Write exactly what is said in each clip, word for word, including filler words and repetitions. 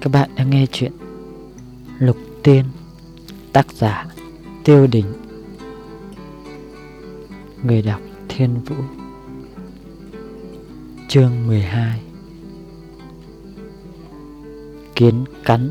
Các bạn đang nghe chuyện Lục Tiên, tác giả Tiêu Đình, người đọc Thiên Vũ. Chương mười hai. Kiến cắn.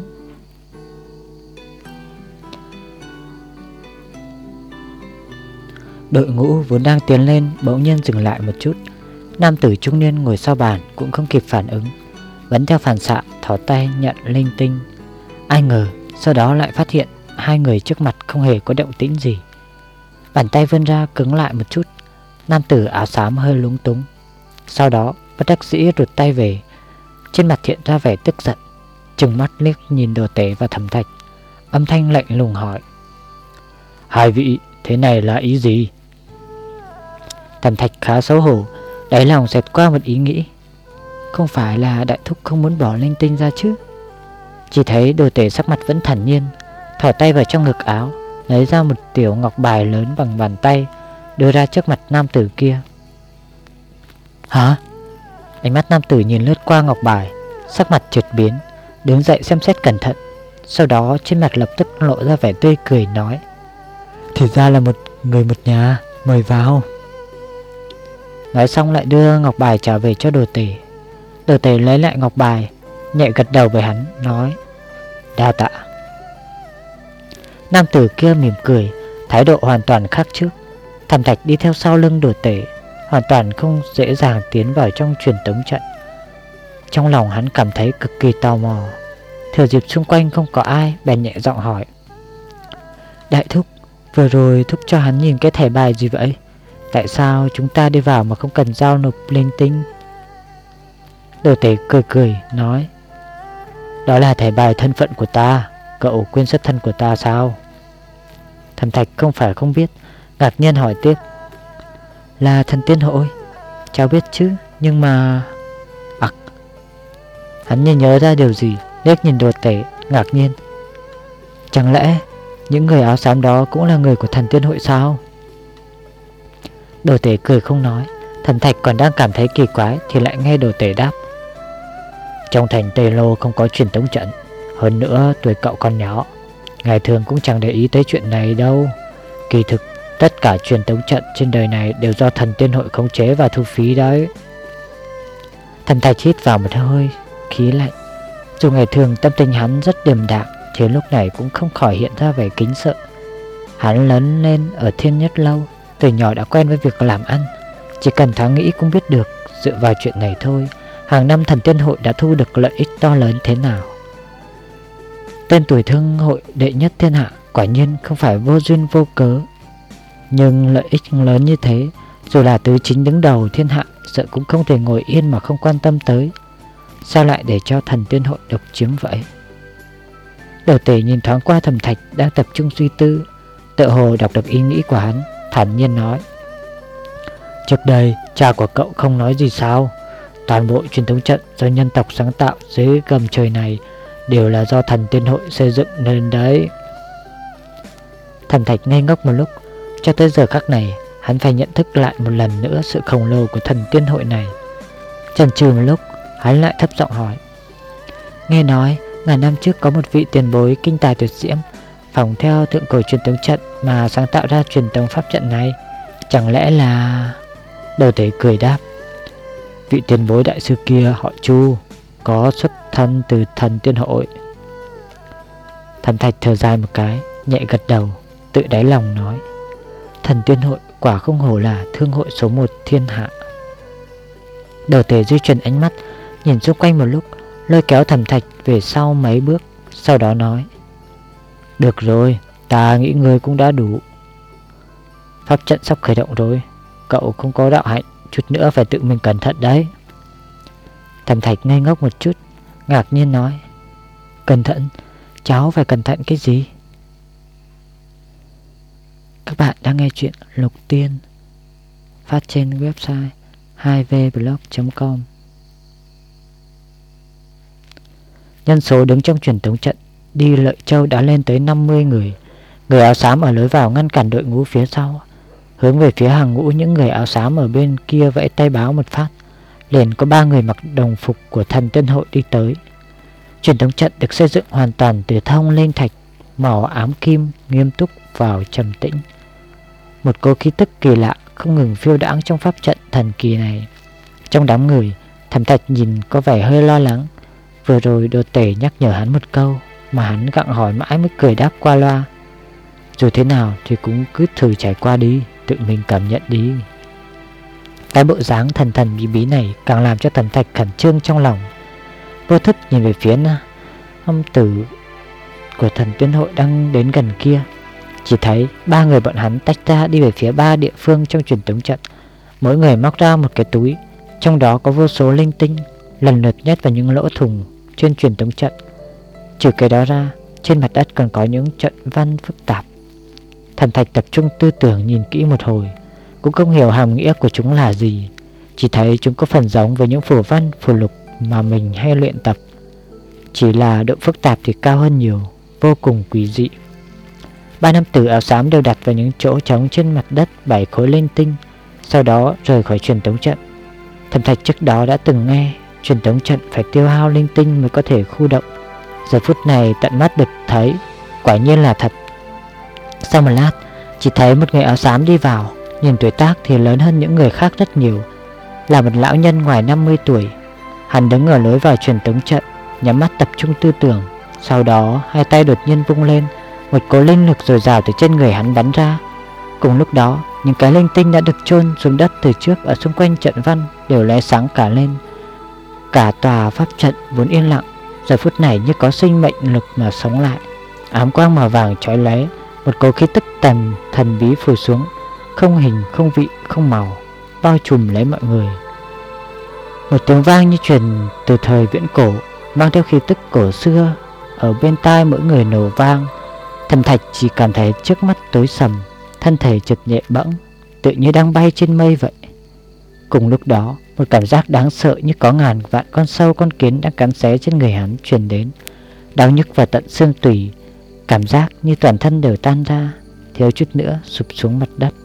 Đội ngũ vốn đang tiến lên bỗng nhiên dừng lại một chút. Nam tử trung niên ngồi sau bàn cũng không kịp phản ứng, vẫn theo phản xạ thò tay nhận linh tinh. Ai ngờ sau đó lại phát hiện hai người trước mặt không hề có động tĩnh gì. Bàn tay vươn ra cứng lại một chút. Nam tử áo xám hơi lúng túng, sau đó bất đắc dĩ rụt tay về. Trên mặt hiện ra vẻ tức giận, trừng mắt liếc nhìn Đồ Tể và Thẩm Thạch, âm thanh lạnh lùng hỏi: hai vị thế này là ý gì? Thẩm Thạch khá xấu hổ, đáy lòng xẹt qua một ý nghĩ. Không phải là đại thúc không muốn bỏ linh tinh ra chứ? Chỉ thấy Đồ Tể sắc mặt vẫn thản nhiên, thò tay vào trong ngực áo, lấy ra một tiểu ngọc bài lớn bằng bàn tay, đưa ra trước mặt nam tử kia. Hả? Ánh mắt nam tử nhìn lướt qua ngọc bài, sắc mặt chợt biến, đứng dậy xem xét cẩn thận, sau đó trên mặt lập tức lộ ra vẻ tươi cười nói: thì ra là một người một nhà, mời vào. Nói xong lại đưa ngọc bài trả về cho Đồ Tể. Đồ Tể lấy lại ngọc bài, nhẹ gật đầu với hắn, nói: đa tạ. Nam tử kia mỉm cười, thái độ hoàn toàn khác trước. Thẩm Thạch đi theo sau lưng Đồ Tể, hoàn toàn không dễ dàng tiến vào trong truyền tống trận. Trong lòng hắn cảm thấy cực kỳ tò mò, thừa dịp xung quanh không có ai, bèn nhẹ giọng hỏi: đại thúc, vừa rồi thúc cho hắn nhìn cái thẻ bài gì vậy? Tại sao chúng ta đi vào mà không cần giao nộp linh tinh? Đồ Tể cười cười nói: đó là thẻ bài thân phận của ta, cậu quên xuất thân của ta sao? Thẩm Thạch không phải không biết, ngạc nhiên hỏi tiếp: là thần tiên hội? Cháu biết chứ, nhưng mà... ặc. Hắn như nhớ ra điều gì, liếc nhìn Đồ Tể, ngạc nhiên: chẳng lẽ những người áo xám đó cũng là người của thần tiên hội sao? Đồ Tể cười không nói. Thẩm Thạch còn đang cảm thấy kỳ quái thì lại nghe Đồ Tể đáp: trong thành Tây Lô không có truyền tống trận, hơn nữa tuổi cậu còn nhỏ, ngày thường cũng chẳng để ý tới chuyện này đâu. Kỳ thực tất cả truyền tống trận trên đời này đều do thần tiên hội khống chế và thu phí đấy. Thẩm Thạch hít vào một hơi khí lạnh. Dù ngày thường tâm tình hắn rất điềm đạm, thì lúc này cũng không khỏi hiện ra vẻ kính sợ. Hắn lớn lên ở Thiên Nhất Lâu, từ nhỏ đã quen với việc làm ăn, chỉ cần thoáng nghĩ cũng biết được dựa vào chuyện này thôi, hàng năm thần tiên hội đã thu được lợi ích to lớn thế nào. Tên tuổi thương hội đệ nhất thiên hạ quả nhiên không phải vô duyên vô cớ. Nhưng lợi ích lớn như thế, dù là tứ chính đứng đầu thiên hạ, sợ cũng không thể ngồi yên mà không quan tâm tới. Sao lại để cho thần tiên hội độc chiếm vậy? Đồ Tể nhìn thoáng qua Thẩm Thạch đang tập trung suy tư, tựa hồ đọc được ý nghĩ của hắn, thản nhiên nói: trước đây cha của cậu không nói gì sao? Toàn bộ truyền thống trận do nhân tộc sáng tạo dưới gầm trời này đều là do thần tiên hội xây dựng nên đấy. Thẩm Thạch ngây ngốc một lúc. Cho tới giờ khắc này, hắn phải nhận thức lại một lần nữa sự khổng lồ của thần tiên hội này. Chần chừ một lúc, hắn lại thấp giọng hỏi: nghe nói ngàn năm trước có một vị tiền bối kinh tài tuyệt diễm, phỏng theo thượng cổ truyền tống trận mà sáng tạo ra truyền tống pháp trận này, chẳng lẽ là... Đồ Tể cười đáp: vị tiền bối đại sư kia họ Chu, có xuất thân từ thần tiên hội. Thẩm Thạch thở dài một cái, nhẹ gật đầu, tự đáy lòng nói: thần tiên hội quả không hổ là thương hội số một thiên hạ. Đồ Tể di chuyển ánh mắt, nhìn xung quanh một lúc, lôi kéo Thẩm Thạch về sau mấy bước, sau đó nói: được rồi, ta nghĩ ngươi cũng đã đủ. Pháp trận sắp khởi động rồi, cậu không có đạo hạnh, chút nữa phải tự mình cẩn thận đấy. Thẩm Thạch ngây ngốc một chút, ngạc nhiên nói: cẩn thận? Cháu phải cẩn thận cái gì? Các bạn đang nghe chuyện Lục Tiên, phát trên website hai v blog chấm com. Nhân số đứng trong truyền tống trận đi Lợi Châu đã lên tới năm mươi người. Người áo xám ở lối vào ngăn cản đội ngũ phía sau. Hướng về phía hàng ngũ, những người áo xám ở bên kia vẫy tay báo một phát, liền có ba người mặc đồng phục của thần tiên hội đi tới. Truyền tống trận được xây dựng hoàn toàn từ thông linh thạch màu ám kim, nghiêm túc vào trầm tĩnh. Một cỗ khí tức kỳ lạ không ngừng phiêu đãng trong pháp trận thần kỳ này. Trong đám người, Thẩm Thạch nhìn có vẻ hơi lo lắng. Vừa rồi Đồ Tể nhắc nhở hắn một câu mà hắn gặng hỏi mãi mới cười đáp qua loa: dù thế nào thì cũng cứ thử trải qua đi, tự mình cảm nhận đi. Cái bộ dáng thần thần bí bí này càng làm cho Thẩm Thạch khẩn trương trong lòng. Vô thức nhìn về phía âm tử của thần tuyên hội đang đến gần kia. Chỉ thấy ba người bọn hắn tách ra đi về phía ba địa phương trong truyền tống trận. Mỗi người móc ra một cái túi, trong đó có vô số linh tinh, lần lượt nhét vào những lỗ thủng trên truyền tống trận. Trừ cái đó ra, trên mặt đất còn có những trận văn phức tạp. Thẩm Thạch tập trung tư tưởng nhìn kỹ một hồi, cũng không hiểu hàm nghĩa của chúng là gì. Chỉ thấy chúng có phần giống với những phù văn, phù lục mà mình hay luyện tập, chỉ là độ phức tạp thì cao hơn nhiều, vô cùng quý dị. Ba nam tử áo xám đều đặt vào những chỗ trống trên mặt đất bảy khối linh tinh, sau đó rời khỏi truyền tống trận. Thẩm Thạch trước đó đã từng nghe truyền tống trận phải tiêu hao linh tinh mới có thể khu động. Giờ phút này tận mắt được thấy, quả nhiên là thật. Sau một lát, chỉ thấy một người áo xám đi vào, nhìn tuổi tác thì lớn hơn những người khác rất nhiều, là một lão nhân ngoài năm mươi tuổi. Hắn đứng ở lối vào truyền tống trận, nhắm mắt tập trung tư tưởng. Sau đó hai tay đột nhiên vung lên, một cỗ linh lực dồi dào từ trên người hắn bắn ra. Cùng lúc đó, những cái linh tinh đã được chôn xuống đất từ trước ở xung quanh trận văn đều lóe sáng cả lên. Cả tòa pháp trận vốn yên lặng, giờ phút này như có sinh mệnh lực mà sống lại. Ám quang màu vàng chói lóe, một cỗ khí tức tần thần bí phủ xuống, không hình, không vị, không màu, bao trùm lấy mọi người. Một tiếng vang như truyền từ thời viễn cổ, mang theo khí tức cổ xưa, ở bên tai mỗi người nổ vang. Thẩm Thạch chỉ cảm thấy trước mắt tối sầm, thân thể chợt nhẹ bẫng, tự như đang bay trên mây vậy. Cùng lúc đó, một cảm giác đáng sợ như có ngàn vạn con sâu con kiến đang cắn xé trên người hắn truyền đến, đau nhức vào tận xương tủy, cảm giác như toàn thân đều tan ra, thiếu chút nữa sụp xuống mặt đất.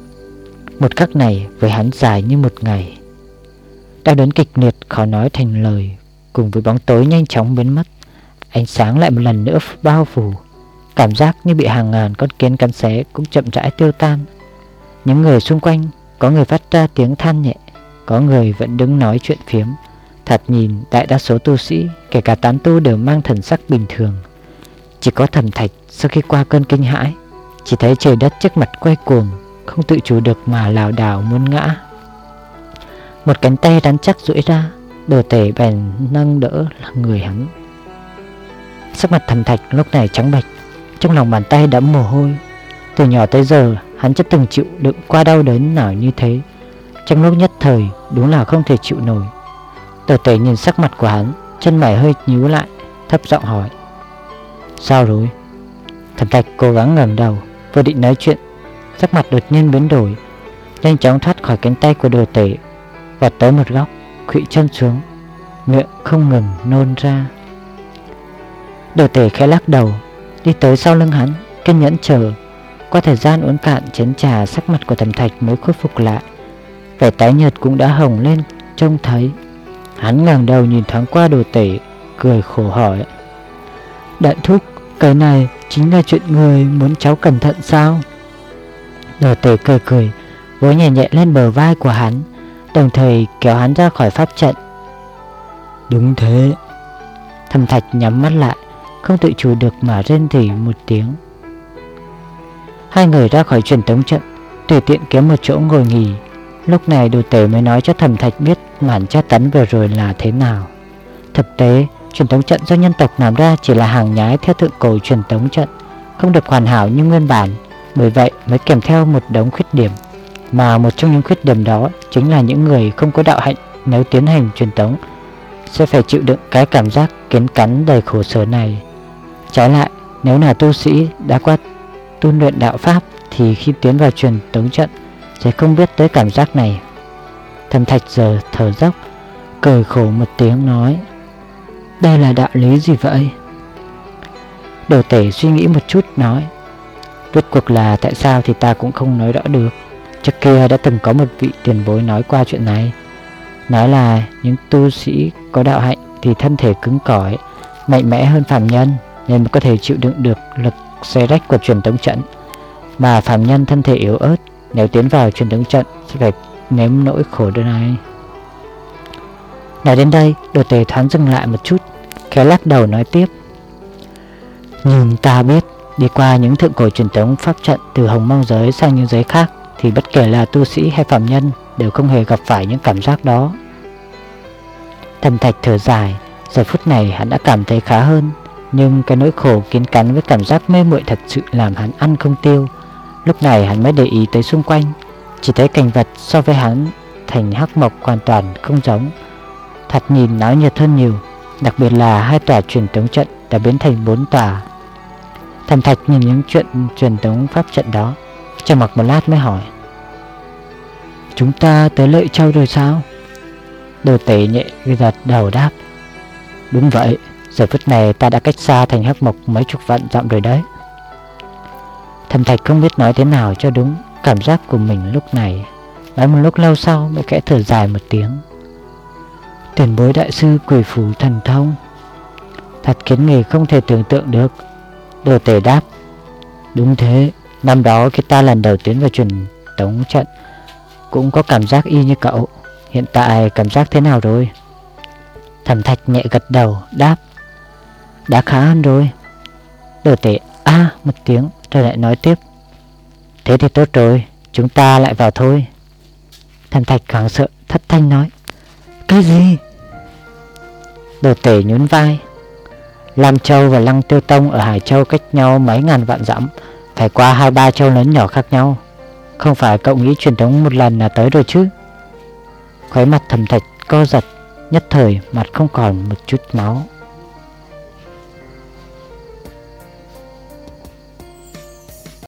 Một khắc này với hắn dài như một ngày. Đau đớn kịch liệt khó nói thành lời, cùng với bóng tối nhanh chóng biến mất, ánh sáng lại một lần nữa bao phủ. Cảm giác như bị hàng ngàn con kiến cắn xé cũng chậm rãi tiêu tan. Những người xung quanh, có người phát ra tiếng than nhẹ, có người vẫn đứng nói chuyện phiếm. Thật nhìn, đại đa số tu sĩ, kể cả tán tu đều mang thần sắc bình thường. Chỉ có Thẩm Thạch sau khi qua cơn kinh hãi, chỉ thấy trời đất trước mặt quay cuồng, không tự chủ được mà lảo đảo muốn ngã. Một cánh tay rắn chắc duỗi ra, Đồ Tể bèn nâng đỡ người hắn. Sắc mặt Thẩm Thạch lúc này trắng bệch, trong lòng bàn tay đẫm mồ hôi. Từ nhỏ tới giờ hắn chưa từng chịu đựng qua đau đớn nào như thế. Trong lúc nhất thời đúng là không thể chịu nổi. Đồ Tể nhìn sắc mặt của hắn, chân mày hơi nhíu lại, thấp giọng hỏi: sao rồi? Thẩm Thạch cố gắng ngẩng đầu, vừa định nói chuyện, sắc mặt đột nhiên biến đổi, nhanh chóng thoát khỏi cánh tay của Đồ Tể, vọt tới một góc, khuỵu chân xuống, miệng không ngừng nôn ra. Đồ Tể khẽ lắc đầu, đi tới sau lưng hắn, kiên nhẫn chờ. Qua thời gian uống cạn chén trà, sắc mặt của Thẩm Thạch mới khôi phục lại, vẻ tái nhợt cũng đã hồng lên trông thấy. Hắn ngẩng đầu nhìn thoáng qua Đồ Tể, cười khổ hỏi: đại thúc, cái này chính là chuyện người muốn cháu cẩn thận sao? Đồ Tể cười cười, vỗ nhẹ nhẹ lên bờ vai của hắn, đồng thời kéo hắn ra khỏi pháp trận. Đúng thế. Thẩm Thạch nhắm mắt lại, không tự chủ được mà rên rỉ một tiếng. Hai người ra khỏi truyền tống trận, tùy tiện kiếm một chỗ ngồi nghỉ. Lúc này Đồ Tể mới nói cho Thẩm Thạch biết màn tra tấn vừa rồi là thế nào. Thực tế, truyền tống trận do nhân tộc làm ra chỉ là hàng nhái theo thượng cổ truyền tống trận, không được hoàn hảo như nguyên bản, bởi vậy mới kèm theo một đống khuyết điểm. Mà một trong những khuyết điểm đó chính là những người không có đạo hạnh nếu tiến hành truyền tống sẽ phải chịu đựng cái cảm giác kiến cắn đầy khổ sở này. Trái lại, nếu là tu sĩ đã qua tu luyện đạo pháp thì khi tiến vào truyền tống trận sẽ không biết tới cảm giác này. Thẩm Thạch giờ thở dốc, cười khổ một tiếng nói: đây là đạo lý gì vậy? Đồ Tể suy nghĩ một chút nói: rốt cuộc là tại sao thì ta cũng không nói rõ được. Trước kia đã từng có một vị tiền bối nói qua chuyện này, nói là những tu sĩ có đạo hạnh thì thân thể cứng cỏi, mạnh mẽ hơn phàm nhân nên mới có thể chịu đựng được lực xé rách của truyền tống trận. Mà phàm nhân thân thể yếu ớt, nếu tiến vào truyền tống trận sẽ phải nếm nỗi khổ đau này. Nói đến đây, Đồ Tể thoáng dừng lại một chút, khẽ lắc đầu nói tiếp. Nhưng ta biết, đi qua những thượng cổ truyền tống pháp trận từ Hồng Mông giới sang những giới khác thì bất kể là tu sĩ hay phàm nhân đều không hề gặp phải những cảm giác đó. Thẩm Thạch thở dài, giờ phút này hắn đã cảm thấy khá hơn, nhưng cái nỗi khổ kiến cắn với cảm giác mê muội thật sự làm hắn ăn không tiêu. Lúc này hắn mới để ý tới xung quanh, chỉ thấy cảnh vật so với hắn thành hắc mộc hoàn toàn không giống, thoạt nhìn náo nhiệt hơn nhiều, đặc biệt là hai tòa truyền tống trận đã biến thành bốn tòa. Thẩm Thạch nhìn những chuyện truyền tống pháp trận đó, trầm mặc một lát mới hỏi. Chúng ta tới Lợi Châu rồi sao? Đồ Tể nhẹ gật đầu đáp. Đúng vậy, giờ phút này ta đã cách xa thành hắc mộc mấy chục vạn dặm rồi đấy. Thẩm Thạch không biết nói thế nào cho đúng cảm giác của mình lúc này, nói một lúc lâu sau mới khẽ thở dài một tiếng. Tiền bối đại sư quỷ phủ thần thông, thật khiến người không thể tưởng tượng được. Đồ Tể đáp. Đúng thế, năm đó khi ta lần đầu tiến vào truyền tống trận cũng có cảm giác y như cậu. Hiện tại cảm giác thế nào rồi? Thẩm Thạch nhẹ gật đầu đáp. Đã khá hơn rồi. Đồ Tể a à, một tiếng rồi lại nói tiếp. Thế thì tốt rồi, chúng ta lại vào thôi. Thẩm Thạch hoảng sợ thất thanh nói. Cái gì? Đồ Tể nhún vai. Lam Châu và Lăng Tiêu Tông ở Hải Châu cách nhau mấy ngàn vạn dặm, phải qua hai ba châu lớn nhỏ khác nhau. Không phải cậu nghĩ truyền thống một lần là tới rồi chứ? Khóe mặt Thẩm Thạch co giật, nhất thời mặt không còn một chút máu.